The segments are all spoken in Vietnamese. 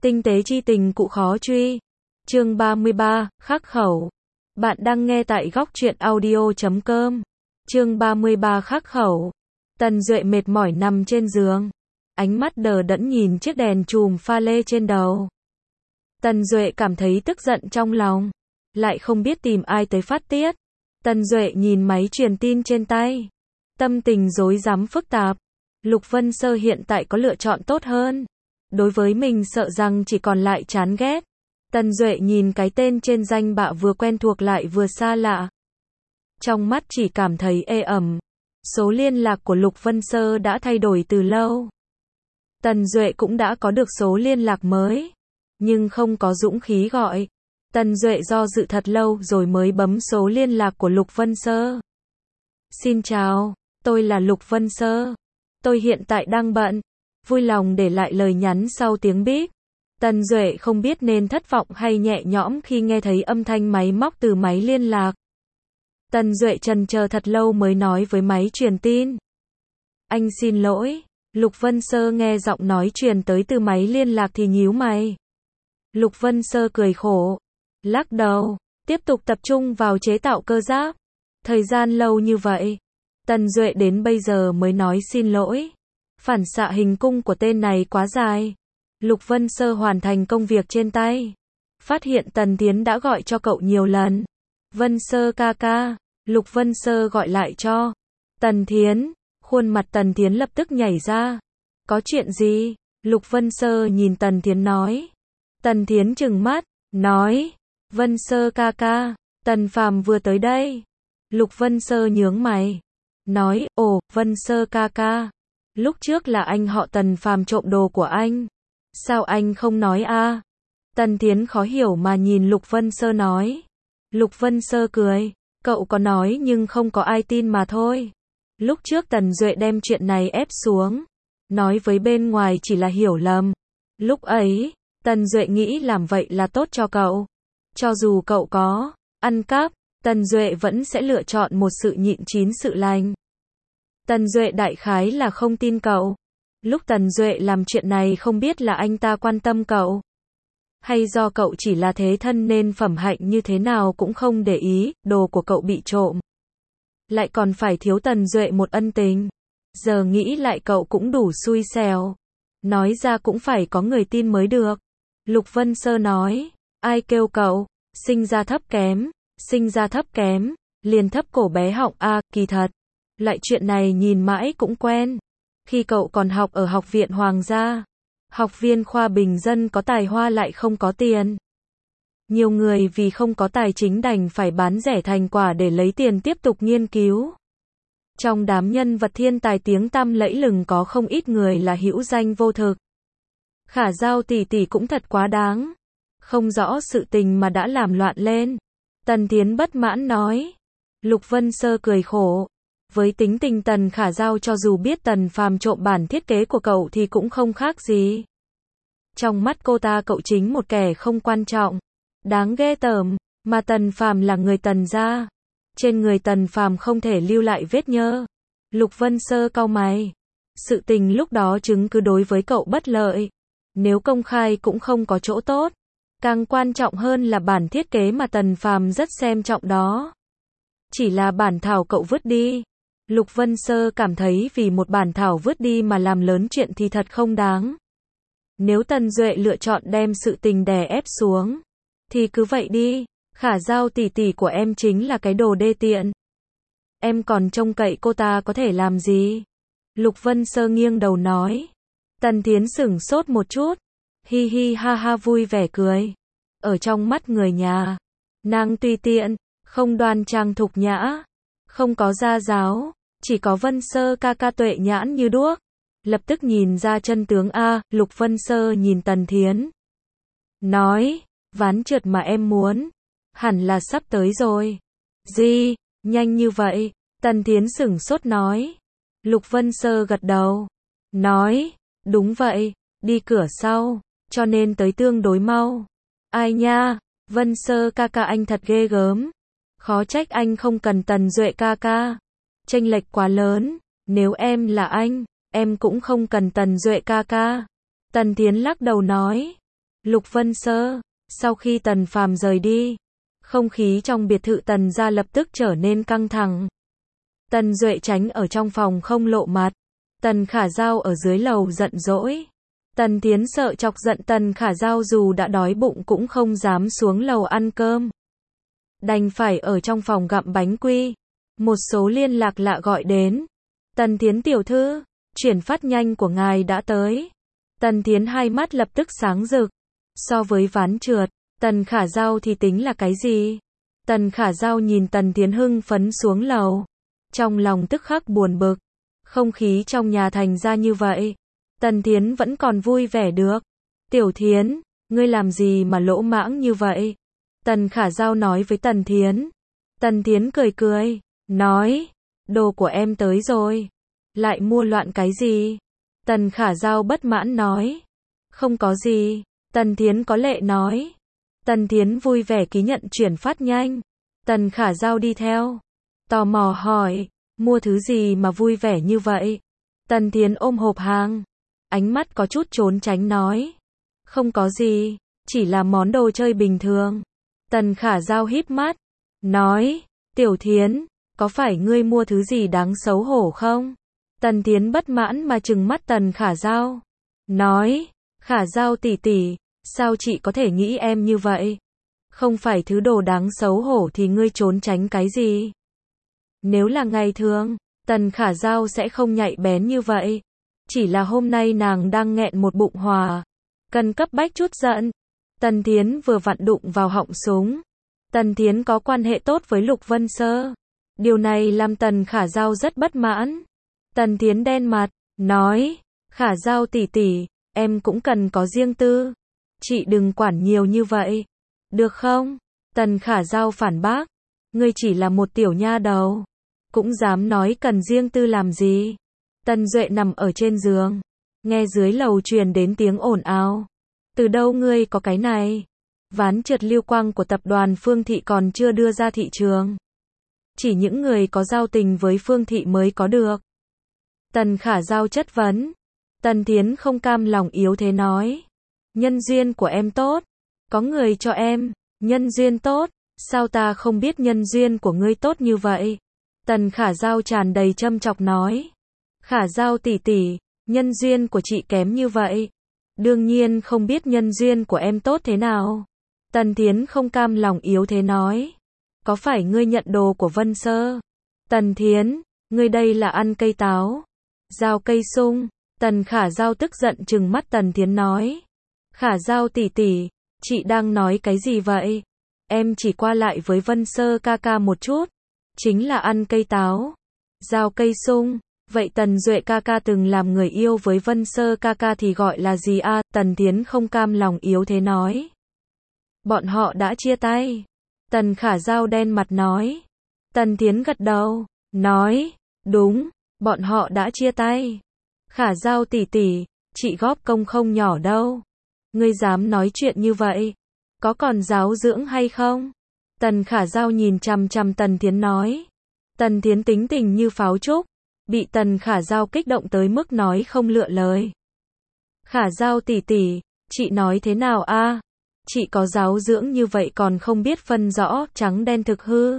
Tinh tế chi tình cụ khó truy. Chương 33, khắc khẩu. Bạn đang nghe tại góc truyện audio.com. Chương 33 khắc khẩu. Tần Duệ mệt mỏi nằm trên giường. Ánh mắt đờ đẫn nhìn chiếc đèn chùm pha lê trên đầu. Tần Duệ cảm thấy tức giận trong lòng. Lại không biết tìm ai tới phát tiết. Tần Duệ nhìn máy truyền tin trên tay. Tâm tình rối rắm phức tạp. Lục Vân Sơ hiện tại có lựa chọn tốt hơn. Đối với mình sợ rằng chỉ còn lại chán ghét. Tần Duệ nhìn cái tên trên danh bạ vừa quen thuộc lại vừa xa lạ. Trong mắt chỉ cảm thấy ê ẩm. Số liên lạc của Lục Vân Sơ đã thay đổi từ lâu. Tần Duệ cũng đã có được số liên lạc mới. Nhưng không có dũng khí gọi. Tần Duệ do dự thật lâu rồi mới bấm số liên lạc của Lục Vân Sơ. Xin chào, tôi là Lục Vân Sơ. Tôi hiện tại đang bận. Vui lòng để lại lời nhắn sau tiếng bíp. Tần Duệ không biết nên thất vọng hay nhẹ nhõm khi nghe thấy âm thanh máy móc từ máy liên lạc. Tần Duệ chần chờ thật lâu mới nói với máy truyền tin. Anh xin lỗi. Lục Vân Sơ nghe giọng nói truyền tới từ máy liên lạc thì nhíu mày. Lục Vân Sơ cười khổ. Lắc đầu. Tiếp tục tập trung vào chế tạo cơ giáp. Thời gian lâu như vậy. Tần Duệ đến bây giờ mới nói xin lỗi. Phản xạ hình cung của tên này quá dài. Lục Vân Sơ hoàn thành công việc trên tay. Phát hiện Tần Thiến đã gọi cho cậu nhiều lần. Vân Sơ ca ca. Lục Vân Sơ gọi lại cho Tần Thiến. Khuôn mặt Tần Thiến lập tức nhảy ra. Có chuyện gì? Lục Vân Sơ nhìn Tần Thiến nói. Tần Thiến trừng mắt, nói. Vân Sơ ca ca, Tần Phàm vừa tới đây. Lục Vân Sơ nhướng mày. Nói, ồ, Vân Sơ ca ca. Lúc trước là anh họ Tần Phàm trộm đồ của anh. Sao anh không nói a? Tần Thiến khó hiểu mà nhìn Lục Vân Sơ nói. Lục Vân Sơ cười. Cậu có nói nhưng không có ai tin mà thôi. Lúc trước Tần Duệ đem chuyện này ép xuống. Nói với bên ngoài chỉ là hiểu lầm. Lúc ấy, Tần Duệ nghĩ làm vậy là tốt cho cậu. Cho dù cậu có ăn cắp, Tần Duệ vẫn sẽ lựa chọn một sự nhịn chín sự lành. Tần Duệ đại khái là không tin cậu. Lúc Tần Duệ làm chuyện này không biết là anh ta quan tâm cậu. Hay do cậu chỉ là thế thân nên phẩm hạnh như thế nào cũng không để ý, đồ của cậu bị trộm. Lại còn phải thiếu Tần Duệ một ân tình. Giờ nghĩ lại cậu cũng đủ xui xẻo. Nói ra cũng phải có người tin mới được. Lục Vân Sơ nói. Ai kêu cậu? Sinh ra thấp kém. Sinh ra thấp kém. Liền thấp cổ bé họng a, kỳ thật. Lại chuyện này nhìn mãi cũng quen. Khi cậu còn học ở học viện Hoàng gia. Học viên khoa bình dân có tài hoa lại không có tiền. Nhiều người vì không có tài chính đành phải bán rẻ thành quả để lấy tiền tiếp tục nghiên cứu. Trong đám nhân vật thiên tài tiếng tăm lẫy lừng có không ít người là hữu danh vô thực. Khả Giao tỷ tỷ cũng thật quá đáng. Không rõ sự tình mà đã làm loạn lên. Tần Thiến bất mãn nói. Lục Vân Sơ cười khổ. Với tính tình Tần Khả Giao cho dù biết Tần Phàm trộm bản thiết kế của cậu thì cũng không khác gì. Trong mắt cô ta cậu chính một kẻ không quan trọng. Đáng ghê tởm, mà Tần Phàm là người Tần gia. Trên người Tần Phàm không thể lưu lại vết nhơ. Lục Vân Sơ cau mày. Sự tình lúc đó chứng cứ đối với cậu bất lợi. Nếu công khai cũng không có chỗ tốt. Càng quan trọng hơn là bản thiết kế mà Tần Phàm rất xem trọng đó. Chỉ là bản thảo cậu vứt đi. Lục Vân Sơ cảm thấy vì một bản thảo vứt đi mà làm lớn chuyện thì thật không đáng. Nếu Tần Duệ lựa chọn đem sự tình đè ép xuống. Thì cứ vậy đi. Khả Giao tỷ tỷ của em chính là cái đồ đê tiện. Em còn trông cậy cô ta có thể làm gì? Lục Vân Sơ nghiêng đầu nói. Tần Thiến sửng sốt một chút. Hi hi ha ha vui vẻ cười. Ở trong mắt người nhà. Nàng tùy tiện. Không đoan trang thục nhã. Không có gia giáo. Chỉ có Vân Sơ ca ca tuệ nhãn như đuốc. Lập tức nhìn ra chân tướng a. Lục Vân Sơ nhìn Tần Thiến. Nói. Ván trượt mà em muốn. Hẳn là sắp tới rồi. Gì? Nhanh như vậy? Tần Thiến sửng sốt nói. Lục Vân Sơ gật đầu. Nói. Đúng vậy. Đi cửa sau. Cho nên tới tương đối mau. Ai nha? Vân Sơ ca ca anh thật ghê gớm. Khó trách anh không cần Tần Duệ ca ca. Chênh lệch quá lớn. Nếu em là anh, em cũng không cần Tần Duệ ca ca. Tần Thiến lắc đầu nói. Lục Vân Sơ. Sau khi Tần Phàm rời đi, không khí trong biệt thự Tần gia lập tức trở nên căng thẳng. Tần Duệ tránh ở trong phòng không lộ mặt. Tần Khả Dao ở dưới lầu giận dỗi. Tần Tiến sợ chọc giận Tần Khả Dao, dù đã đói bụng cũng không dám xuống lầu ăn cơm. Đành phải ở trong phòng gặm bánh quy. Một số liên lạc lạ gọi đến. Tần Tiến tiểu thư, chuyển phát nhanh của ngài đã tới. Tần Tiến hai mắt lập tức sáng rực. So với ván trượt, Tần Khả Dao thì tính là cái gì? Tần Khả Dao nhìn Tần Tiến hưng phấn xuống lầu. Trong lòng tức khắc buồn bực. Không khí trong nhà thành ra như vậy. Tần Tiến vẫn còn vui vẻ được. Tiểu Thiến, ngươi làm gì mà lỗ mãng như vậy? Tần Khả Dao nói với Tần Thiến. Tần Thiến cười cười, nói, đồ của em tới rồi. Lại mua loạn cái gì? Tần Khả Dao bất mãn nói. Không có gì. Tần Thiến có lệ nói. Tần Thiến vui vẻ ký nhận chuyển phát nhanh. Tần Khả Dao đi theo. Tò mò hỏi, mua thứ gì mà vui vẻ như vậy? Tần Thiến ôm hộp hàng. Ánh mắt có chút trốn tránh nói. Không có gì, chỉ là món đồ chơi bình thường. Tần Khả Dao híp mắt. Nói, Tiểu Thiến, có phải ngươi mua thứ gì đáng xấu hổ không? Tần Thiến bất mãn mà trừng mắt Tần Khả Dao. Nói, Khả Dao tỷ tỷ, sao chị có thể nghĩ em như vậy? Không phải thứ đồ đáng xấu hổ thì ngươi trốn tránh cái gì? Nếu là ngày thường, Tần Khả Dao sẽ không nhạy bén như vậy. Chỉ là hôm nay nàng đang nghẹn một bụng hỏa. Cần cấp bách chút giận. Tần Thiến vừa vặn đụng vào họng súng. Tần Thiến có quan hệ tốt với Lục Vân Sơ. Điều này làm Tần Khả Dao rất bất mãn. Tần Thiến đen mặt, nói, Khả Dao tỷ tỷ, em cũng cần có riêng tư. Chị đừng quản nhiều như vậy. Được không? Tần Khả Dao phản bác. Ngươi chỉ là một tiểu nha đầu. Cũng dám nói cần riêng tư làm gì? Tần Duệ nằm ở trên giường. Nghe dưới lầu truyền đến tiếng ồn ào. Từ đâu ngươi có cái này? Ván trượt lưu quang của tập đoàn Phương Thị còn chưa đưa ra thị trường. Chỉ những người có giao tình với Phương Thị mới có được. Tần Khả Dao chất vấn. Tần Thiến không cam lòng yếu thế nói. Nhân duyên của em tốt. Có người cho em. Nhân duyên tốt. Sao ta không biết nhân duyên của ngươi tốt như vậy? Tần Khả Dao tràn đầy châm chọc nói. Khả Dao tỷ tỷ, nhân duyên của chị kém như vậy. Đương nhiên không biết nhân duyên của em tốt thế nào. Tần Thiến không cam lòng yếu thế nói. Có phải ngươi nhận đồ của Vân Sơ? Tần Thiến, ngươi đây là ăn cây táo. Giao cây sung. Tần Khả Dao tức giận trừng mắt Tần Thiến nói. Khả Dao tỷ tỷ, chị đang nói cái gì vậy? Em chỉ qua lại với Vân Sơ ca ca một chút. Chính là ăn cây táo. Giao cây sung. Vậy Tần Duệ ca ca từng làm người yêu với Vân Sơ ca ca thì gọi là gì à? Tần Thiến không cam lòng yếu thế nói. Bọn họ đã chia tay. Tần Khả Dao đen mặt nói. Tần Thiến gật đầu, nói, đúng, bọn họ đã chia tay. Khả Dao tỷ tỷ, chị góp công không nhỏ đâu. Ngươi dám nói chuyện như vậy? Có còn giáo dưỡng hay không? Tần Khả Dao nhìn chằm chằm Tần Thiến nói. Tần Thiến tính tình như pháo trúc. Bị Tần Khả Dao kích động tới mức nói không lựa lời. Khả Dao tỷ tỷ, chị nói thế nào a? Chị có giáo dưỡng như vậy còn không biết phân rõ trắng đen thực hư.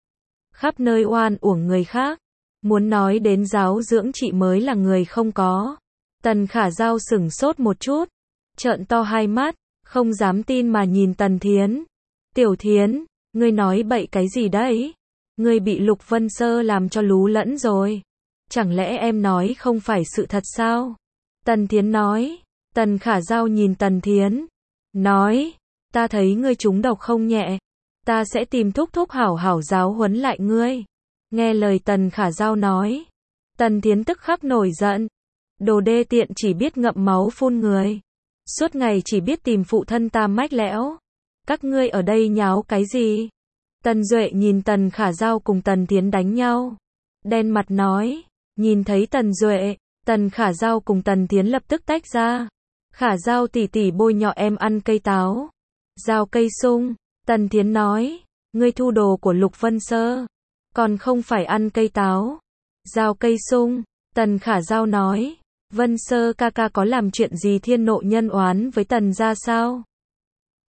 Khắp nơi oan uổng người khác. Muốn nói đến giáo dưỡng chị mới là người không có. Tần Khả Dao sửng sốt một chút. Trợn to hai mắt, không dám tin mà nhìn Tần Thiến. Tiểu Thiến, ngươi nói bậy cái gì đấy? Ngươi bị Lục Vân Sơ làm cho lú lẫn rồi. Chẳng lẽ em nói không phải sự thật sao? Tần Thiến nói. Tần Khả Dao nhìn Tần Thiến. Nói. Ta thấy ngươi trúng độc không nhẹ. Ta sẽ tìm thúc thúc hảo hảo giáo huấn lại ngươi. Nghe lời Tần Khả Dao nói. Tần Thiến tức khắc nổi giận. Đồ đê tiện chỉ biết ngậm máu phun người. Suốt ngày chỉ biết tìm phụ thân ta mách lẽo. Các ngươi ở đây nháo cái gì? Tần Duệ nhìn Tần Khả Dao cùng Tần Thiến đánh nhau. Đen mặt nói. Nhìn thấy Tần Duệ, Tần Khả Dao cùng Tần Thiến lập tức tách ra. Khả Dao tỷ tỷ bôi nhọ em ăn cây táo. Giao cây sung. Tần Thiến nói. Ngươi thu đồ của Lục Vân Sơ. Còn không phải ăn cây táo. Giao cây sung. Tần Khả Dao nói. Vân Sơ ca ca có làm chuyện gì thiên nộ nhân oán với Tần gia sao?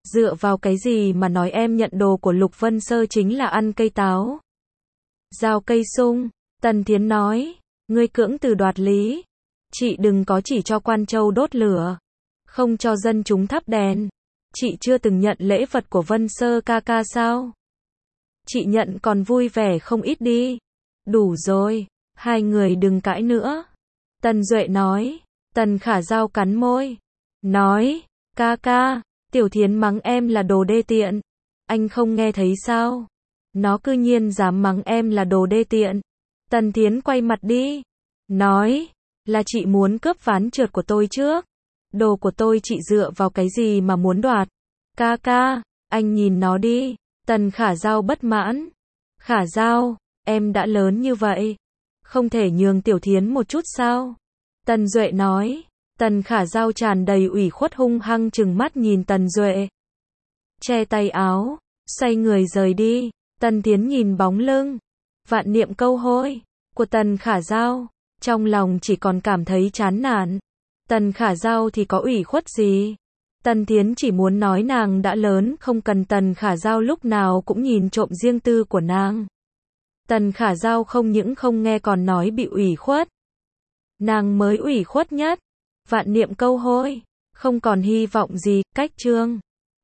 Dựa vào cái gì mà nói em nhận đồ của Lục Vân Sơ chính là ăn cây táo? Giao cây sung, Tần Thiến nói, ngươi cưỡng từ đoạt lý. Chị đừng có chỉ cho quan châu đốt lửa, không cho dân chúng thắp đèn. Chị chưa từng nhận lễ vật của Vân Sơ ca ca sao? Chị nhận còn vui vẻ không ít đi. Đủ rồi, hai người đừng cãi nữa. Tần Duệ nói. Tần Khả Dao cắn môi, nói, ca ca, Tiểu Thiến mắng em là đồ đê tiện. Anh không nghe thấy sao? Nó cư nhiên dám mắng em là đồ đê tiện. Tần Thiến quay mặt đi, nói, là chị muốn cướp ván trượt của tôi trước. Đồ của tôi chị dựa vào cái gì mà muốn đoạt? Ca ca, anh nhìn nó đi. Tần Khả Dao bất mãn. Khả Dao, em đã lớn như vậy, không thể nhường Tiểu Thiến một chút sao? Tần Duệ nói. Tần Khả Dao tràn đầy ủy khuất hung hăng trừng mắt nhìn Tần Duệ. Che tay áo, xoay người rời đi. Tần Thiến nhìn bóng lưng, vạn niệm câu hôi của Tần Khả Dao, trong lòng chỉ còn cảm thấy chán nản. Tần Khả Dao thì có ủy khuất gì? Tần Thiến chỉ muốn nói nàng đã lớn, không cần Tần Khả Dao lúc nào cũng nhìn trộm riêng tư của nàng. Tần Khả Dao không những không nghe còn nói bị ủy khuất. Nàng mới ủy khuất nhất. Vạn niệm câu hôi, không còn hy vọng gì, cách chương.